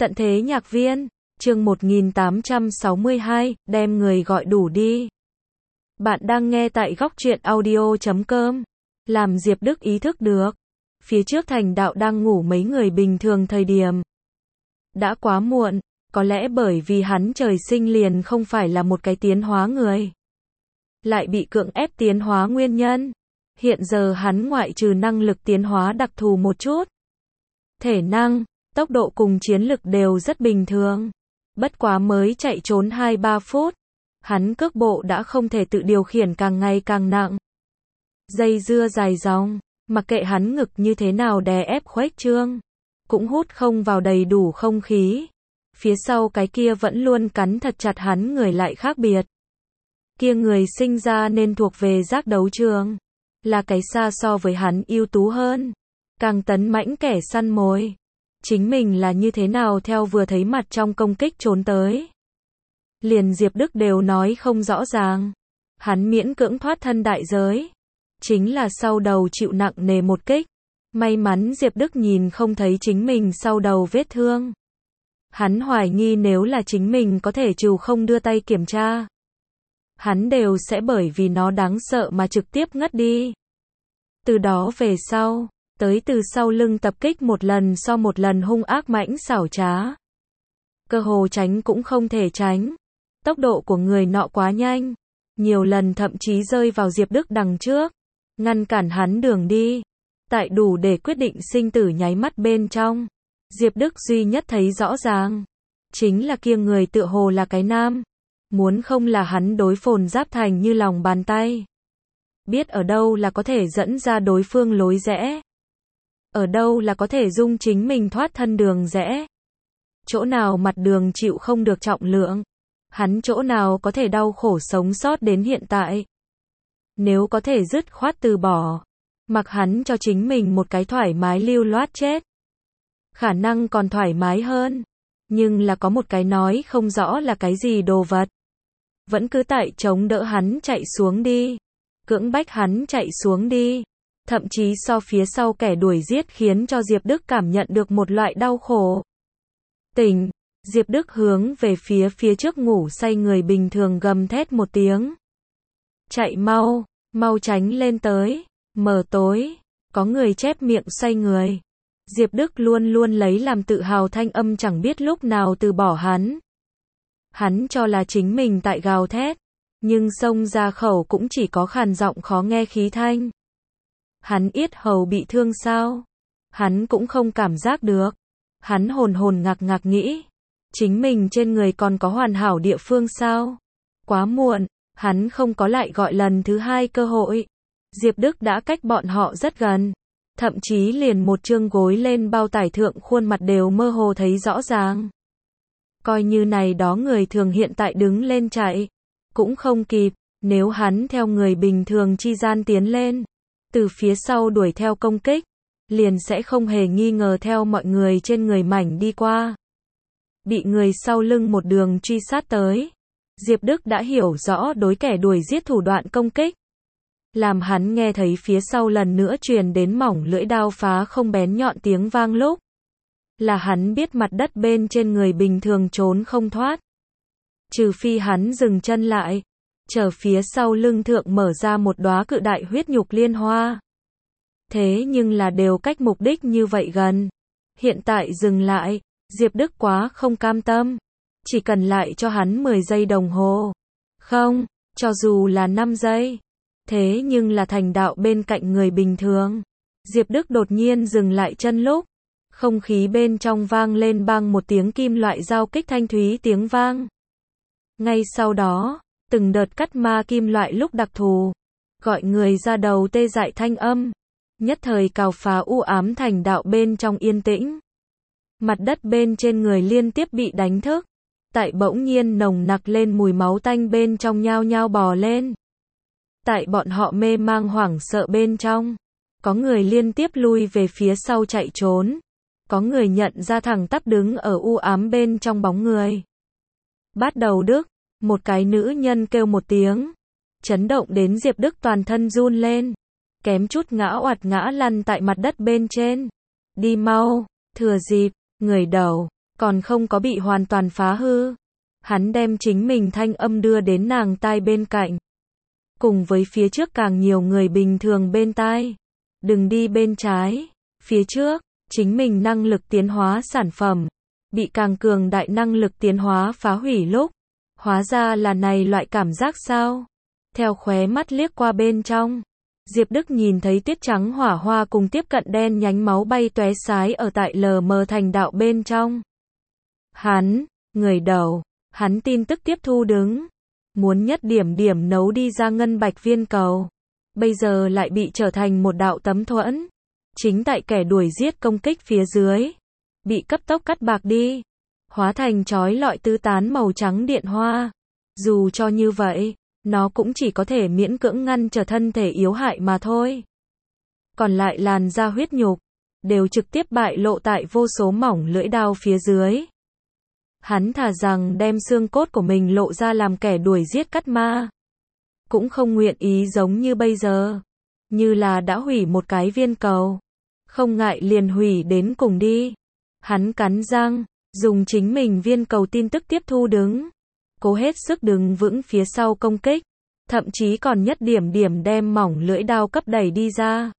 Tận thế nhạc viên, chương 1862, đem người gọi đủ đi. Bạn đang nghe tại góc truyện audio.com. Làm Diệp Đức ý thức được. Phía trước thành đạo đang ngủ mấy người bình thường thời điểm. Đã quá muộn, có lẽ bởi vì hắn trời sinh liền không phải là một cái tiến hóa người. Lại bị cưỡng ép tiến hóa nguyên nhân. Hiện giờ hắn ngoại trừ năng lực tiến hóa đặc thù một chút. Thể năng, tốc độ cùng chiến lực đều rất bình thường. Bất quá mới chạy trốn 2-3 phút. Hắn cước bộ đã không thể tự điều khiển càng ngày càng nặng. Dây dưa dài dòng, mặc kệ hắn ngực như thế nào đè ép khuếch trương. Cũng hút không vào đầy đủ không khí. Phía sau cái kia vẫn luôn cắn thật chặt hắn người lại khác biệt. Kia người sinh ra nên thuộc về giác đấu trường. Là cái xa so với hắn ưu tú hơn. Càng tấn mãnh kẻ săn mồi. Chính mình là như thế nào theo vừa thấy mặt trong công kích trốn tới. Liền Diệp Đức đều nói không rõ ràng. Hắn miễn cưỡng thoát thân đại giới. Chính là sau đầu chịu nặng nề một kích. May mắn Diệp Đức nhìn không thấy chính mình sau đầu vết thương. Hắn hoài nghi nếu là chính mình có thể trừ không đưa tay kiểm tra. Hắn đều sẽ bởi vì nó đáng sợ mà trực tiếp ngất đi. Từ đó về sau, tới từ sau lưng tập kích một lần so một lần hung ác mãnh xảo trá. Cơ hồ tránh cũng không thể tránh. Tốc độ của người nọ quá nhanh. Nhiều lần thậm chí rơi vào Diệp Đức đằng trước. Ngăn cản hắn đường đi. Tại đủ để quyết định sinh tử nháy mắt bên trong. Diệp Đức duy nhất thấy rõ ràng. Chính là kia người tựa hồ là cái nam. Muốn không là hắn đối phồn giáp thành như lòng bàn tay. Biết ở đâu là có thể dẫn ra đối phương lối rẽ. Ở đâu là có thể dung chính mình thoát thân đường rẽ. Chỗ nào mặt đường chịu không được trọng lượng. Hắn chỗ nào có thể đau khổ sống sót đến hiện tại. Nếu có thể dứt khoát từ bỏ. Mặc hắn cho chính mình một cái thoải mái lưu loát chết. Khả năng còn thoải mái hơn. Nhưng là có một cái nói không rõ là cái gì đồ vật. Vẫn cứ tại chống đỡ hắn chạy xuống đi. Cưỡng bách hắn chạy xuống đi. Thậm chí so phía sau kẻ đuổi giết khiến cho Diệp Đức cảm nhận được một loại đau khổ. Tỉnh, Diệp Đức hướng về phía trước ngủ say người bình thường gầm thét một tiếng. Chạy mau, mau tránh lên tới, mờ tối, có người chép miệng xoay người. Diệp Đức luôn luôn lấy làm tự hào thanh âm chẳng biết lúc nào từ bỏ hắn. Hắn cho là chính mình tại gào thét, nhưng xông ra khẩu cũng chỉ có khàn giọng khó nghe khí thanh. Hắn yết hầu bị thương sao? Hắn cũng không cảm giác được. Hắn hồn ngạc nghĩ. Chính mình trên người còn có hoàn hảo địa phương sao? Quá muộn, hắn không có lại gọi lần thứ hai cơ hội. Diệp Đức đã cách bọn họ rất gần. Thậm chí liền một chương gối lên bao tải thượng khuôn mặt đều mơ hồ thấy rõ ràng. Coi như này đó người thường hiện tại đứng lên chạy. Cũng không kịp, nếu hắn theo người bình thường chi gian tiến lên. Từ phía sau đuổi theo công kích. Liền sẽ không hề nghi ngờ theo mọi người trên người mảnh đi qua. Bị người sau lưng một đường truy sát tới. Diệp Đức đã hiểu rõ đối kẻ đuổi giết thủ đoạn công kích. Làm hắn nghe thấy phía sau lần nữa truyền đến mỏng lưỡi đao phá không bén nhọn tiếng vang lúc. Là hắn biết mặt đất bên trên người bình thường trốn không thoát. Trừ phi hắn dừng chân lại. Chờ phía sau lưng thượng mở ra một đóa cự đại huyết nhục liên hoa. Thế nhưng là đều cách mục đích như vậy gần. Hiện tại dừng lại. Diệp Đức quá không cam tâm. Chỉ cần lại cho hắn 10 giây đồng hồ. Không, cho dù là 5 giây. Thế nhưng là thành đạo bên cạnh người bình thường. Diệp Đức đột nhiên dừng lại chân lúc. Không khí bên trong vang lên bang một tiếng kim loại giao kích thanh thúy tiếng vang. Ngay sau đó, từng đợt cắt ma kim loại lúc đặc thù. Gọi người ra đầu tê dại thanh âm. Nhất thời cào phá u ám thành đạo bên trong yên tĩnh. Mặt đất bên trên người liên tiếp bị đánh thức. Tại bỗng nhiên nồng nặc lên mùi máu tanh bên trong nhao nhao bò lên. Tại bọn họ mê mang hoảng sợ bên trong. Có người liên tiếp lui về phía sau chạy trốn. Có người nhận ra thẳng tắp đứng ở u ám bên trong bóng người. Bát đầu Đức, một cái nữ nhân kêu một tiếng. Chấn động đến Diệp Đức toàn thân run lên. Kém chút ngã oạt ngã lăn tại mặt đất bên trên. Đi mau, thừa dịp, người đầu. còn không có bị hoàn toàn phá hư. Hắn đem chính mình thanh âm đưa đến nàng tai bên cạnh. Cùng với phía trước càng nhiều người bình thường bên tai. Đừng đi bên trái. Phía trước, chính mình năng lực tiến hóa sản phẩm. Bị càng cường đại năng lực tiến hóa phá hủy lúc. Hóa ra là này loại cảm giác sao? Theo khóe mắt liếc qua bên trong. Diệp Đức nhìn thấy tuyết trắng hỏa hoa cùng tiếp cận đen nhánh máu bay tóe xái ở tại lờ mờ thành đạo bên trong. Hắn, người đầu, hắn tin tức tiếp thu đứng. Muốn nhất điểm điểm nấu đi ra ngân bạch viên cầu. Bây giờ lại bị trở thành một đạo tấm thuẫn. Chính tại kẻ đuổi giết công kích phía dưới. Bị cấp tốc cắt bạc đi. Hóa thành chói lọi tứ tán màu trắng điện hoa. Dù cho như vậy, nó cũng chỉ có thể miễn cưỡng ngăn trở thân thể yếu hại mà thôi. Còn lại làn da huyết nhục, đều trực tiếp bại lộ tại vô số mỏng lưỡi đao phía dưới. Hắn thà rằng đem xương cốt của mình lộ ra làm kẻ đuổi giết cắt ma. Cũng không nguyện ý giống như bây giờ. Như là đã hủy một cái viên cầu. Không ngại liền hủy đến cùng đi. Hắn cắn răng, dùng chính mình viên cầu tin tức tiếp thu đứng. Cố hết sức đứng vững phía sau công kích. Thậm chí còn nhất điểm điểm đem mỏng lưỡi đao cấp đẩy đi ra.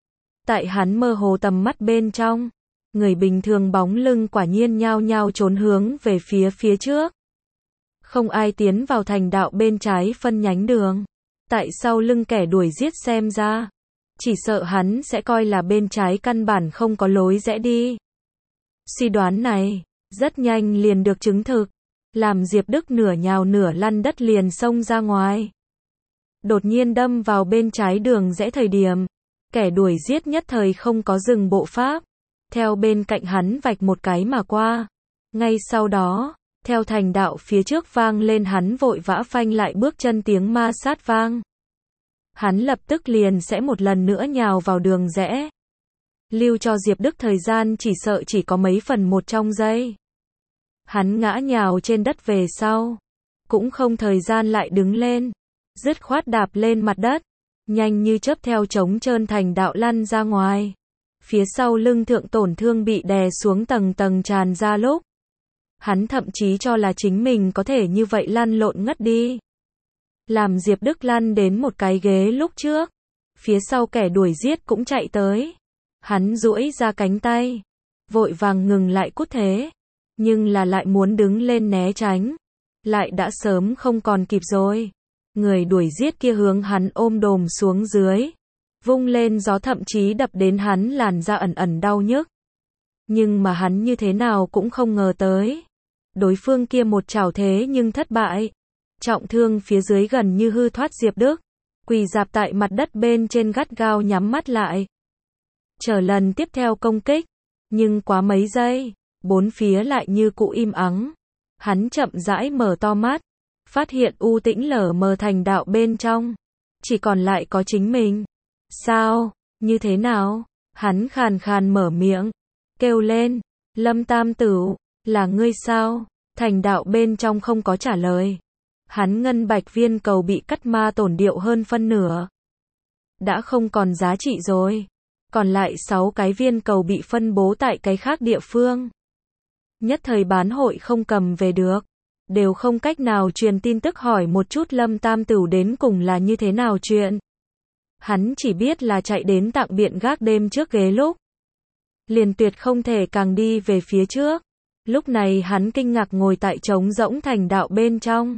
Tại hắn mơ hồ tầm mắt bên trong. Người bình thường bóng lưng quả nhiên nhao nhao trốn hướng về phía trước. Không ai tiến vào thành đạo bên trái phân nhánh đường. Tại sau lưng kẻ đuổi giết xem ra. Chỉ sợ hắn sẽ coi là bên trái căn bản không có lối rẽ đi. Suy đoán này, rất nhanh liền được chứng thực. Làm Diệp Đức nửa nhào nửa lăn đất liền xông ra ngoài. Đột nhiên đâm vào bên trái đường rẽ thời điểm. Kẻ đuổi giết nhất thời không có dừng bộ pháp. Theo bên cạnh hắn vạch một cái mà qua. Ngay sau đó, theo thành đạo phía trước vang lên hắn vội vã phanh lại bước chân tiếng ma sát vang. Hắn lập tức liền sẽ một lần nữa nhào vào đường rẽ. Lưu cho Diệp Đức thời gian chỉ sợ chỉ có mấy phần một trong giây. Hắn ngã nhào trên đất về sau. Cũng không thời gian lại đứng lên. Dứt khoát đạp lên mặt đất. Nhanh như chớp theo trống trơn thành đạo lăn ra ngoài. Phía sau lưng thượng tổn thương bị đè xuống tầng tầng tràn ra lúc. Hắn thậm chí cho là chính mình có thể như vậy lăn lộn ngất đi. Làm Diệp Đức lăn đến một cái ghế lúc trước. Phía sau kẻ đuổi giết cũng chạy tới. Hắn duỗi ra cánh tay. Vội vàng ngừng lại cút thế. Nhưng là lại muốn đứng lên né tránh. Lại đã sớm không còn kịp rồi. Người đuổi giết kia hướng hắn ôm đồm xuống dưới. Vung lên gió thậm chí đập đến hắn làn da ẩn ẩn đau nhức. Nhưng mà hắn như thế nào cũng không ngờ tới. Đối phương kia một chảo thế nhưng thất bại. Trọng thương phía dưới gần như hư thoát Diệp Đức. Quỳ rạp tại mặt đất bên trên gắt gao nhắm mắt lại. Chờ lần tiếp theo công kích. Nhưng quá mấy giây, bốn phía lại như cũ im ắng. Hắn chậm rãi mở to mắt. Phát hiện u tĩnh lở mờ thành đạo bên trong. Chỉ còn lại có chính mình. Sao? Như thế nào? Hắn khàn khàn mở miệng. Kêu lên. Lâm Tam Tửu, là ngươi sao? Thành đạo bên trong không có trả lời. Hắn ngân bạch viên cầu bị cắt ma tổn điệu hơn phân nửa. Đã không còn giá trị rồi. Còn lại 6 cái viên cầu bị phân bố tại cái khác địa phương. Nhất thời bán hội không cầm về được. Đều không cách nào truyền tin tức hỏi một chút Lâm Tam Tửu đến cùng là như thế nào chuyện. Hắn chỉ biết là chạy đến tạng biện gác đêm trước ghế lúc. Liền tuyệt không thể càng đi về phía trước. Lúc này hắn kinh ngạc ngồi tại trống rỗng thành đạo bên trong.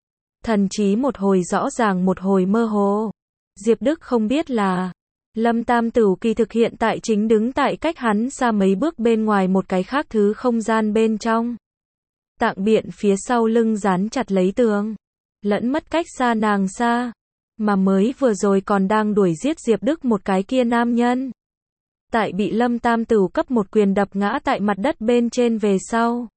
Thần trí một hồi rõ ràng một hồi mơ hồ. Diệp Đức không biết là Lâm Tam Tửu kỳ thực hiện tại chính đứng tại cách hắn xa mấy bước bên ngoài một cái khác thứ không gian bên trong. Tạng biện phía sau lưng dán chặt lấy tường. Lẫn mất cách xa nàng xa. Mà mới vừa rồi còn đang đuổi giết Diệp Đức một cái kia nam nhân. Tại bị Lâm Tam Tửu cấp một quyền đập ngã tại mặt đất bên trên về sau.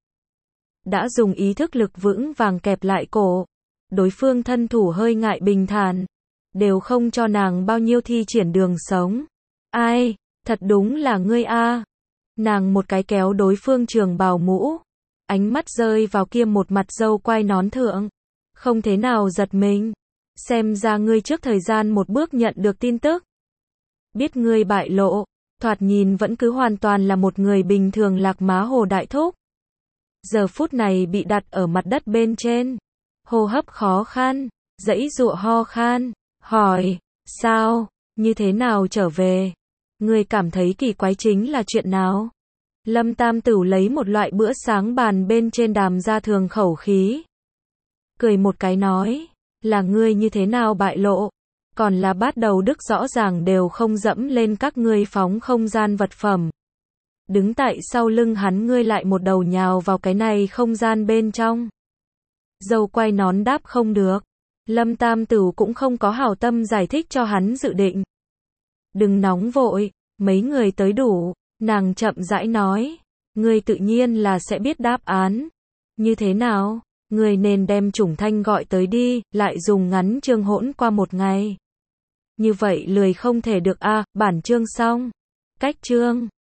Đã dùng ý thức lực vững vàng kẹp lại cổ. Đối phương thân thủ hơi ngại bình thản. Đều không cho nàng bao nhiêu thi triển đường sống. Ai, thật đúng là ngươi a. Nàng một cái kéo đối phương trường bào mũ. Ánh mắt rơi vào kia một mặt râu quai nón thượng. Không thế nào giật mình. Xem ra ngươi trước thời gian một bước nhận được tin tức. Biết ngươi bại lộ. Thoạt nhìn vẫn cứ hoàn toàn là một người bình thường lạc má hồ đại thúc. giờ phút này bị đặt ở mặt đất bên trên. Hô hấp khó khăn, giãy giụa ho khan, hỏi, sao, như thế nào trở về? Ngươi cảm thấy kỳ quái chính là chuyện nào? Lâm Tam Tửu lấy một loại bữa sáng bàn bên trên đàm ra thường khẩu khí. Cười một cái nói, là ngươi như thế nào bại lộ? Còn là Bát Đầu Đức rõ ràng đều không dẫm lên các ngươi phóng không gian vật phẩm. Đứng tại sau lưng hắn ngươi lại một đầu nhào vào cái này không gian bên trong. Dâu quay nón đáp không được. Lâm Tam Tửu cũng không có hảo tâm giải thích cho hắn dự định. Đừng nóng vội, mấy người tới đủ, nàng chậm rãi nói. Ngươi tự nhiên là sẽ biết đáp án. Như thế nào? Ngươi nên đem Trùng Thanh gọi tới đi, lại dùng ngắn chương hỗn qua một ngày. Như vậy lười không thể được a, bản chương xong. Cách chương.